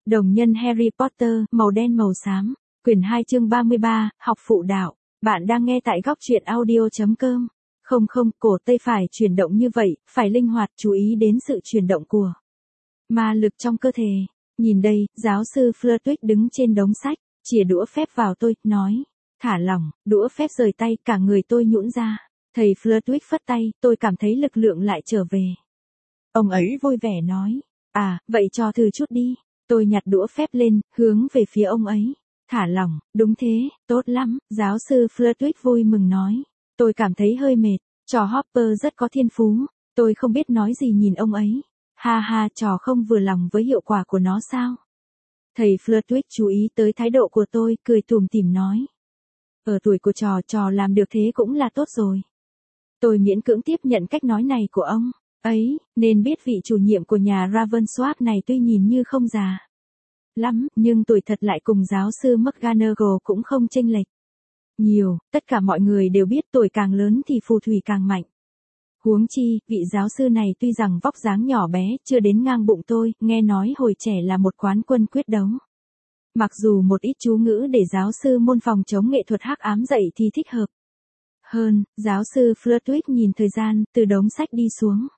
Đồng nhân Harry Potter, màu đen màu xám, quyển 2 chương 33, học phụ đạo. Bạn đang nghe tại góc truyện audio.com. Không, cổ tay phải chuyển động như vậy, phải linh hoạt, chú ý đến sự chuyển động của ma lực trong cơ thể. Nhìn đây, giáo sư Flitwick đứng trên đống sách, chìa đũa phép vào tôi, nói. Thả lỏng, đũa phép rời tay, cả người tôi nhũn ra. Thầy Flitwick phất tay, tôi cảm thấy lực lượng lại trở về. Ông ấy vui vẻ nói. À, vậy cho thử chút đi. Tôi nhặt đũa phép lên, hướng về phía ông ấy. Thả lỏng, đúng thế, tốt lắm, giáo sư Flitwick vui mừng nói. Tôi cảm thấy hơi mệt, trò Hopper rất có thiên phú. Tôi không biết nói gì nhìn ông ấy. Ha, trò không vừa lòng với hiệu quả của nó sao? Thầy Flitwick chú ý tới thái độ của tôi, cười tủm tỉm nói. Ở tuổi của trò làm được thế cũng là tốt rồi. Tôi miễn cưỡng tiếp nhận cách nói này của ông ấy, nên biết vị chủ nhiệm của nhà Ravensworth này tuy nhìn như không già lắm, nhưng tuổi thật lại cùng giáo sư McGonagall cũng không chênh lệch nhiều. Tất cả mọi người đều biết tuổi càng lớn thì phù thủy càng mạnh. Huống chi, vị giáo sư này tuy rằng vóc dáng nhỏ bé, chưa đến ngang bụng tôi, nghe nói hồi trẻ là một quán quân quyết đấu. Mặc dù một ít chú ngữ để giáo sư môn phòng chống nghệ thuật hắc ám dạy thì thích hợp hơn. Giáo sư Flitwick nhìn thời gian, từ đống sách đi xuống.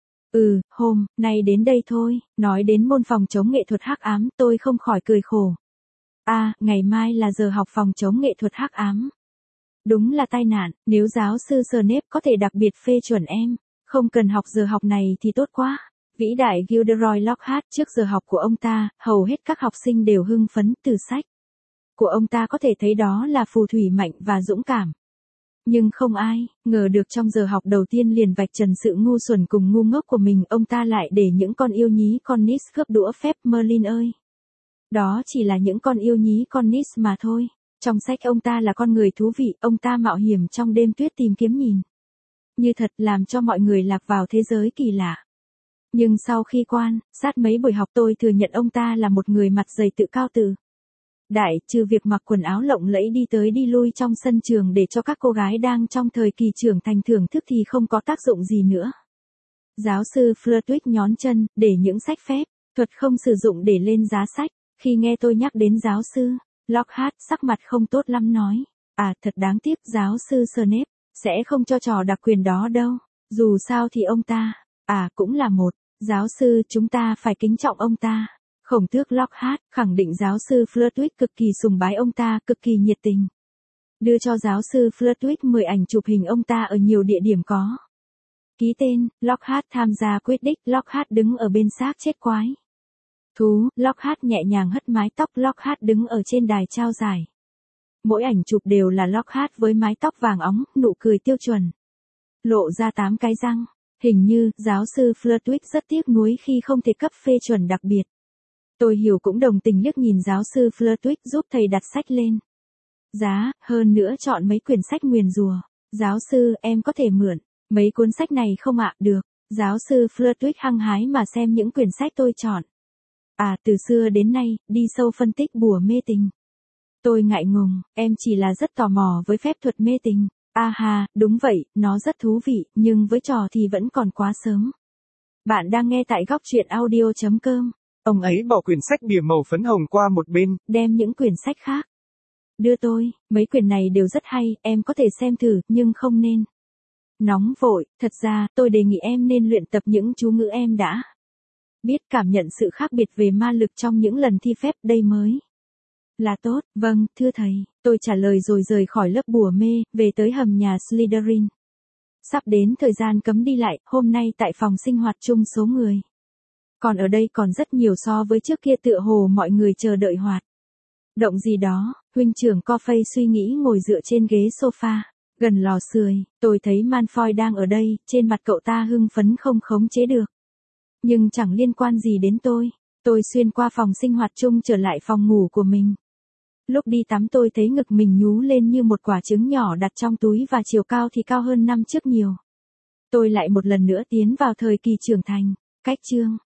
Hôm nay đến đây thôi. Nói đến môn phòng chống nghệ thuật hắc ám, tôi không khỏi cười khổ. Ngày mai là giờ học phòng chống nghệ thuật hắc ám. Đúng là tai nạn, nếu giáo sư Snape có thể đặc biệt phê chuẩn em, không cần học giờ học này thì tốt quá. Vĩ đại Gilderoy Lockhart, trước giờ học của ông ta, hầu hết các học sinh đều hưng phấn. Từ sách của ông ta có thể thấy đó là phù thủy mạnh và dũng cảm. Nhưng không ai ngờ được trong giờ học đầu tiên liền vạch trần sự ngu xuẩn cùng ngu ngốc của mình, ông ta lại để những con yêu nhí Cornish cướp đũa phép. Merlin ơi! Đó chỉ là những con yêu nhí Cornish mà thôi. Trong sách ông ta là con người thú vị, ông ta mạo hiểm trong đêm tuyết tìm kiếm nhìn như thật, làm cho mọi người lạc vào thế giới kỳ lạ. Nhưng sau khi quan sát mấy buổi học, tôi thừa nhận ông ta là một người mặt dày tự cao tự đại, trừ việc mặc quần áo lộng lẫy đi tới đi lui trong sân trường để cho các cô gái đang trong thời kỳ trưởng thành thưởng thức thì không có tác dụng gì nữa. Giáo sư Flitwick nhón chân, để những sách phép thuật không sử dụng để lên giá sách. Khi nghe tôi nhắc đến giáo sư Lockhart, sắc mặt không tốt lắm nói. Thật đáng tiếc, giáo sư Snape sẽ không cho trò đặc quyền đó đâu. Dù sao thì ông ta, cũng là một giáo sư, chúng ta phải kính trọng ông ta. Khổng tước Lockhart khẳng định giáo sư Flitwick cực kỳ sùng bái ông ta, cực kỳ nhiệt tình. Đưa cho giáo sư Flitwick 10 ảnh chụp hình ông ta ở nhiều địa điểm có ký tên. Lockhart tham gia Quidditch. Lockhart đứng ở bên xác chết quái thú. Lockhart nhẹ nhàng hất mái tóc. Lockhart đứng ở trên đài trao giải. Mỗi ảnh chụp đều là Lockhart với mái tóc vàng óng, nụ cười tiêu chuẩn, lộ ra 8 cái răng. Hình như giáo sư Flitwick rất tiếc nuối khi không thể cấp phê chuẩn đặc biệt. Tôi hiểu cũng đồng tình liếc nhìn giáo sư Flitwick giúp thầy đặt sách lên giá, hơn nữa chọn mấy quyển sách nguyền rủa. Giáo sư, em có thể mượn mấy cuốn sách này không ạ? Được. Giáo sư Flitwick hăng hái mà xem những quyển sách tôi chọn. Từ xưa đến nay, đi sâu phân tích bùa mê tình. Tôi ngại ngùng, em chỉ là rất tò mò với phép thuật mê tình. Đúng vậy, nó rất thú vị, nhưng với trò thì vẫn còn quá sớm. Bạn đang nghe tại góc truyện audio.com. Ông ấy bỏ quyển sách bìa màu phấn hồng qua một bên. Đem những quyển sách khác đưa tôi. Mấy quyển này đều rất hay, em có thể xem thử, nhưng không nên nóng vội. Thật ra, tôi đề nghị em nên luyện tập những chú ngữ em đã biết, cảm nhận sự khác biệt về ma lực trong những lần thi phép, đây mới là tốt. Vâng, thưa thầy, tôi trả lời rồi rời khỏi lớp bùa mê, về tới hầm nhà Slytherin. Sắp đến thời gian cấm đi lại, hôm nay tại phòng sinh hoạt chung số người. Còn ở đây còn rất nhiều so với trước kia, tựa hồ mọi người chờ đợi hoạt động gì đó. Huynh trưởng Coffey suy nghĩ ngồi dựa trên ghế sofa, gần lò sưởi. Tôi thấy Malfoy đang ở đây, trên mặt cậu ta hưng phấn không khống chế được. Nhưng chẳng liên quan gì đến tôi. Tôi xuyên qua phòng sinh hoạt chung trở lại phòng ngủ của mình. Lúc đi tắm tôi thấy ngực mình nhú lên như một quả trứng nhỏ đặt trong túi, và chiều cao thì cao hơn năm trước nhiều. Tôi lại một lần nữa tiến vào thời kỳ trưởng thành. Cách chương